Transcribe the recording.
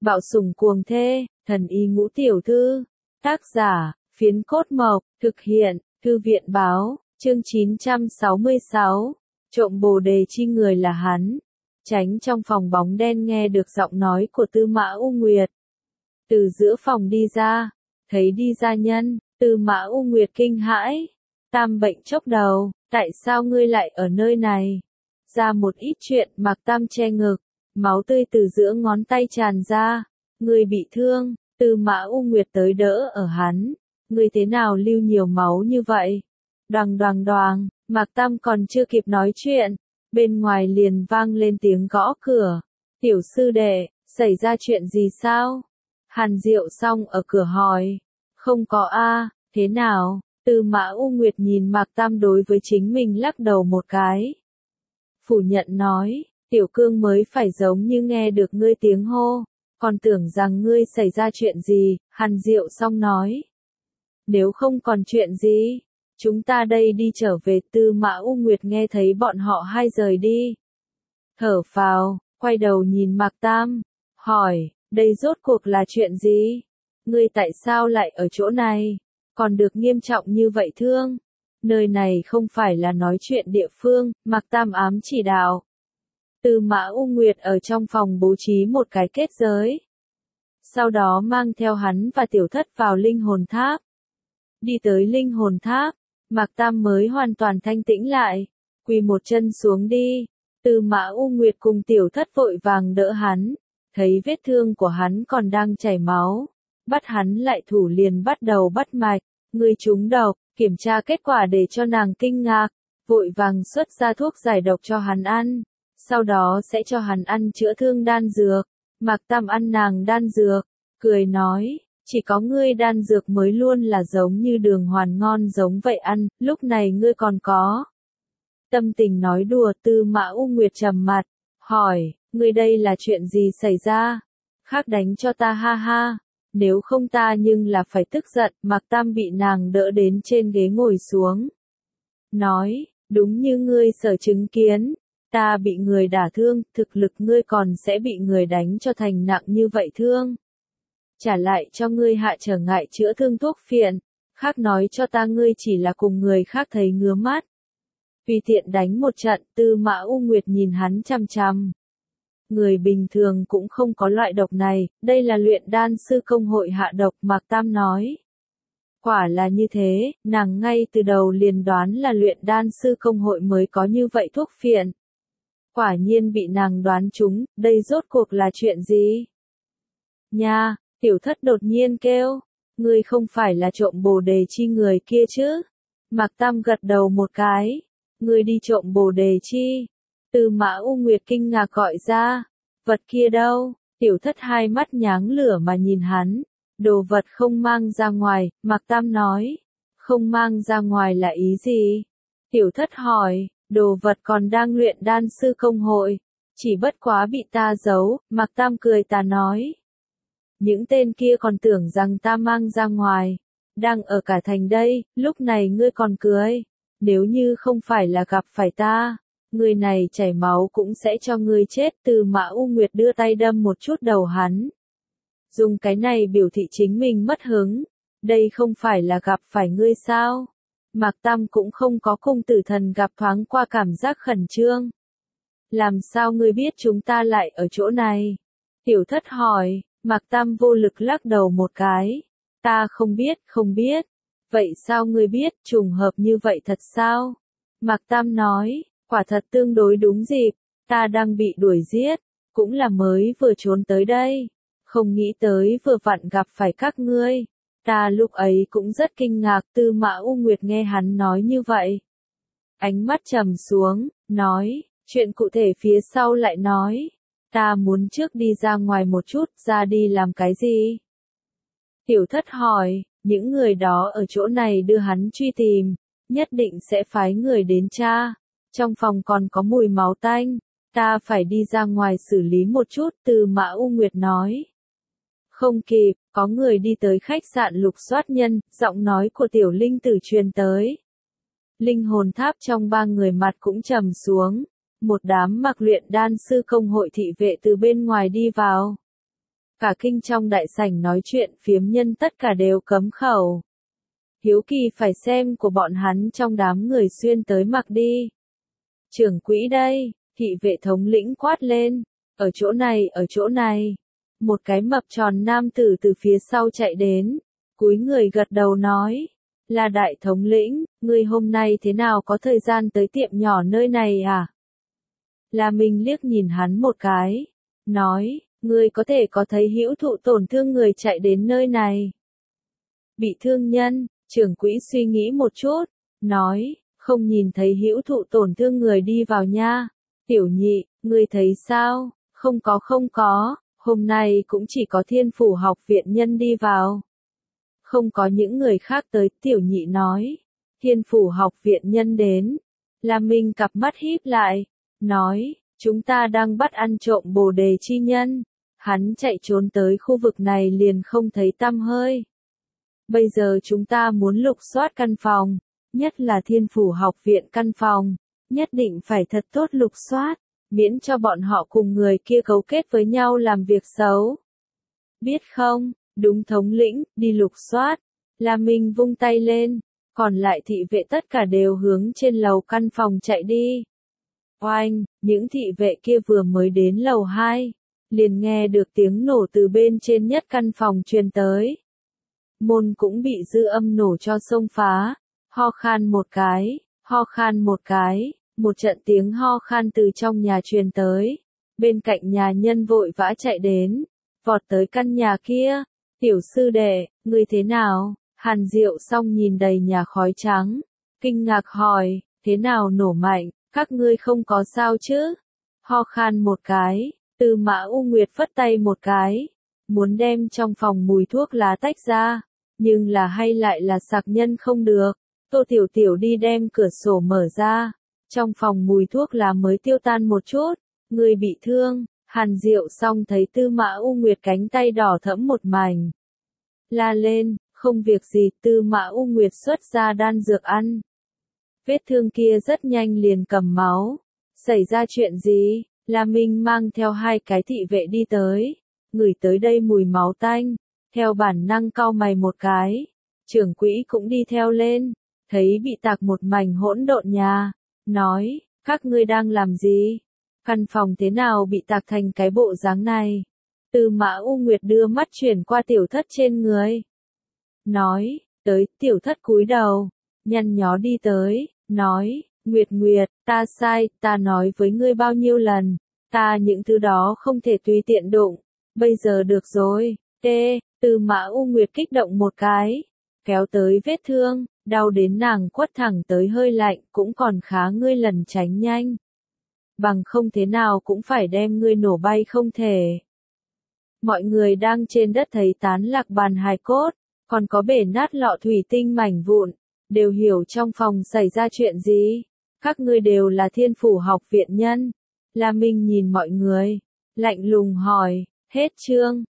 Bạo sủng cuồng thê, thần y ngũ tiểu thư. Tác giả, Phiến Cốt Mộc, thực hiện, Thư viện báo, chương 966. Trộm bồ đề chi người là hắn. Tránh trong phòng bóng đen nghe được giọng nói của Tư Mã U Nguyệt. Từ giữa phòng đi ra, thấy đi gia nhân, Tư Mã U Nguyệt kinh hãi. Tam bệnh chốc đầu, tại sao ngươi lại ở nơi này? Ra một ít chuyện, Mạc Tam che ngực, máu tươi từ giữa ngón tay tràn ra. Ngươi bị thương, Tư Mã U Nguyệt tới đỡ ở hắn. Ngươi thế nào lưu nhiều máu như vậy? Đoàng đoàng đoàng, Mạc Tam còn chưa kịp nói chuyện, bên ngoài liền vang lên tiếng gõ cửa. Tiểu sư đệ, xảy ra chuyện gì sao? Hàn Diệu Song ở cửa hỏi. Không có a, thế nào? Tư Mã U Nguyệt nhìn Mạc Tam đối với chính mình lắc đầu một cái. Phủ nhận nói, Tiểu Cương mới phải giống như nghe được ngươi tiếng hô, còn tưởng rằng ngươi xảy ra chuyện gì, Hàn Diệu Song nói. Nếu không còn chuyện gì, chúng ta đây đi trở về. Tư Mã U Nguyệt nghe thấy bọn họ hai rời đi. Thở phào, quay đầu nhìn Mạc Tam, hỏi, đây rốt cuộc là chuyện gì? Ngươi tại sao lại ở chỗ này? Còn được nghiêm trọng như vậy thương? Nơi này không phải là nói chuyện địa phương, Mạc Tam ám chỉ đạo. Tư Mã U Nguyệt ở trong phòng bố trí một cái kết giới. Sau đó mang theo hắn và Tiểu Thất vào linh hồn tháp. Đi tới linh hồn tháp, Mạc Tam mới hoàn toàn thanh tĩnh lại, quỳ một chân xuống đi. Tư Mã U Nguyệt cùng Tiểu Thất vội vàng đỡ hắn, thấy vết thương của hắn còn đang chảy máu, bắt hắn lại thủ liền bắt đầu bắt mạch. Ngươi trúng độc, kiểm tra kết quả để cho nàng kinh ngạc, vội vàng xuất ra thuốc giải độc cho hắn ăn, sau đó sẽ cho hắn ăn chữa thương đan dược. Mạc Tam ăn nàng đan dược, cười nói, chỉ có ngươi đan dược mới luôn là giống như đường hoàn ngon giống vậy ăn, lúc này ngươi còn có tâm tình nói đùa. Tư Mã U Nguyệt trầm mặt, hỏi, ngươi đây là chuyện gì xảy ra? Khác đánh cho ta ha ha. Nếu không ta nhưng là phải tức giận. Mạc Tam bị nàng đỡ đến trên ghế ngồi xuống. Nói, đúng như ngươi sở chứng kiến, ta bị người đả thương, thực lực ngươi còn sẽ bị người đánh cho thành nặng như vậy thương. Trả lại cho ngươi hạ trở ngại chữa thương thuốc phiện, khác nói cho ta ngươi chỉ là cùng người khác thấy ngứa mắt. Tùy tiện đánh một trận. Tư Mã U Nguyệt nhìn hắn chằm chằm. Người bình thường cũng không có loại độc này, đây là luyện đan sư công hội hạ độc. Mạc Tam nói. Quả là như thế, nàng ngay từ đầu liền đoán là luyện đan sư công hội mới có như vậy thuốc phiện. Quả nhiên bị nàng đoán trúng, đây rốt cuộc là chuyện gì? Nha, Tiểu Thất đột nhiên kêu, ngươi không phải là trộm bồ đề chi người kia chứ? Mạc Tam gật đầu một cái, ngươi đi trộm bồ đề chi? Tư Mã U Nguyệt kinh ngạc gọi ra, vật kia đâu? Tiểu Thất hai mắt nháng lửa mà nhìn hắn, đồ vật không mang ra ngoài. Mạc Tam nói, không mang ra ngoài là ý gì? Tiểu Thất hỏi, đồ vật còn đang luyện đan sư công hội, chỉ bất quá bị ta giấu. Mạc Tam cười tà nói, những tên kia còn tưởng rằng ta mang ra ngoài, đang ở cả thành đây, lúc này ngươi còn cười, nếu như không phải là gặp phải ta, người này chảy máu cũng sẽ cho ngươi chết. Tư Mã U Nguyệt đưa tay đâm một chút đầu hắn, dùng cái này biểu thị chính mình mất hứng, đây không phải là gặp phải ngươi sao? Mạc Tam cũng không có cung tử thần gặp thoáng qua cảm giác khẩn trương. Làm sao ngươi biết chúng ta lại ở chỗ này? Tiểu Thất hỏi. Mạc Tam vô lực lắc đầu một cái. Ta không biết, không biết. Vậy sao ngươi biết, trùng hợp như vậy thật sao? Mạc Tam nói, quả thật tương đối đúng dịp, ta đang bị đuổi giết, cũng là mới vừa trốn tới đây. Không nghĩ tới vừa vặn gặp phải các ngươi. Ta lúc ấy cũng rất kinh ngạc. Tư Mã U Nguyệt nghe hắn nói như vậy, ánh mắt trầm xuống, nói, chuyện cụ thể phía sau lại nói. Ta muốn trước đi ra ngoài một chút. Ra đi làm cái gì? Tiểu Thất hỏi, những người đó ở chỗ này đưa hắn truy tìm, nhất định sẽ phái người đến tra. Trong phòng còn có mùi máu tanh, ta phải đi ra ngoài xử lý một chút. Tư Mã U Nguyệt nói. Không kịp, có người đi tới khách sạn Lục Soát Nhân, giọng nói của Tiểu Linh Tử truyền tới. Linh hồn tháp trong ba người mặt cũng trầm xuống. Một đám mặc luyện đan sư công hội thị vệ từ bên ngoài đi vào. Cả kinh trong đại sảnh nói chuyện phiếm nhân tất cả đều cấm khẩu. Hiếu kỳ phải xem của bọn hắn trong đám người xuyên tới mặc đi. Trưởng quỹ đây, thị vệ thống lĩnh quát lên. Ở chỗ này, ở chỗ này. Một cái mập tròn nam tử từ phía sau chạy đến. Cúi người gật đầu nói. Là đại thống lĩnh, ngươi hôm nay thế nào có thời gian tới tiệm nhỏ nơi này à? La Minh liếc nhìn hắn một cái. Nói, ngươi có thể có thấy hữu thụ tổn thương người chạy đến nơi này. Bị thương nhân, trưởng quỹ suy nghĩ một chút. Nói, không nhìn thấy hữu thụ tổn thương người đi vào nha. Tiểu nhị, ngươi thấy sao? Không có, hôm nay cũng chỉ có Thiên Phủ học viện nhân đi vào. Không có những người khác tới, tiểu nhị nói. Thiên Phủ học viện nhân đến. La Minh cặp mắt híp lại. Nói, chúng ta đang bắt ăn trộm Bồ Đề chi nhân. Hắn chạy trốn tới khu vực này liền không thấy tăm hơi. Bây giờ chúng ta muốn lục soát căn phòng. Nhất là Thiên Phủ học viện căn phòng. Nhất định phải thật tốt lục soát. Miễn cho bọn họ cùng người kia cấu kết với nhau làm việc xấu. Biết không, đúng thống lĩnh, đi lục soát. La Minh vung tay lên, còn lại thị vệ tất cả đều hướng trên lầu căn phòng chạy đi. Oanh, những thị vệ kia vừa mới đến lầu 2, liền nghe được tiếng nổ từ bên trên nhất căn phòng truyền tới. Môn cũng bị dư âm nổ cho xông phá, ho khan một cái. Một trận tiếng ho khan từ trong nhà truyền tới, bên cạnh nhà nhân vội vã chạy đến, vọt tới căn nhà kia. Tiểu sư đệ, ngươi thế nào? Hàn Diệu Song nhìn đầy nhà khói trắng, kinh ngạc hỏi, thế nào nổ mạnh, các ngươi không có sao chứ? Ho khan một cái, Tư Mã U Nguyệt phất tay một cái, muốn đem trong phòng mùi thuốc lá tách ra, nhưng là hay lại là sạc nhân không được. Tô Tiểu Tiểu đi đem cửa sổ mở ra. Trong phòng mùi thuốc lá mới tiêu tan một chút, người bị thương. Hàn Diệu Song thấy Tư Mã U Nguyệt cánh tay đỏ thẫm một mảnh. La lên, không việc gì, Tư Mã U Nguyệt xuất ra đan dược ăn. Vết thương kia rất nhanh liền cầm máu. Xảy ra chuyện gì? La Minh mang theo hai cái thị vệ đi tới, ngửi tới đây mùi máu tanh, theo bản năng cau mày một cái. Trưởng quỹ cũng đi theo lên, thấy bị tạc một mảnh hỗn độn nhà. Nói, các ngươi đang làm gì? Căn phòng thế nào bị tạc thành cái bộ dáng này? Tư Mã U Nguyệt đưa mắt chuyển qua tiểu thất trên người. Nói, tới, tiểu thất cúi đầu, nhăn nhó đi tới, nói, Nguyệt, ta sai, ta nói với ngươi bao nhiêu lần, ta những thứ đó không thể tùy tiện đụng, bây giờ được rồi, Tư Mã U Nguyệt kích động một cái, kéo tới vết thương. Đau đến nàng quất thẳng tới hơi lạnh, cũng còn khá ngươi lần tránh nhanh. Bằng không thế nào cũng phải đem ngươi nổ bay không thể. Mọi người đang trên đất thấy tán lạc bàn hài cốt, còn có bể nát lọ thủy tinh mảnh vụn, đều hiểu trong phòng xảy ra chuyện gì. Các ngươi đều là Thiên Phủ học viện nhân. La Minh nhìn mọi người, lạnh lùng hỏi, hết chương.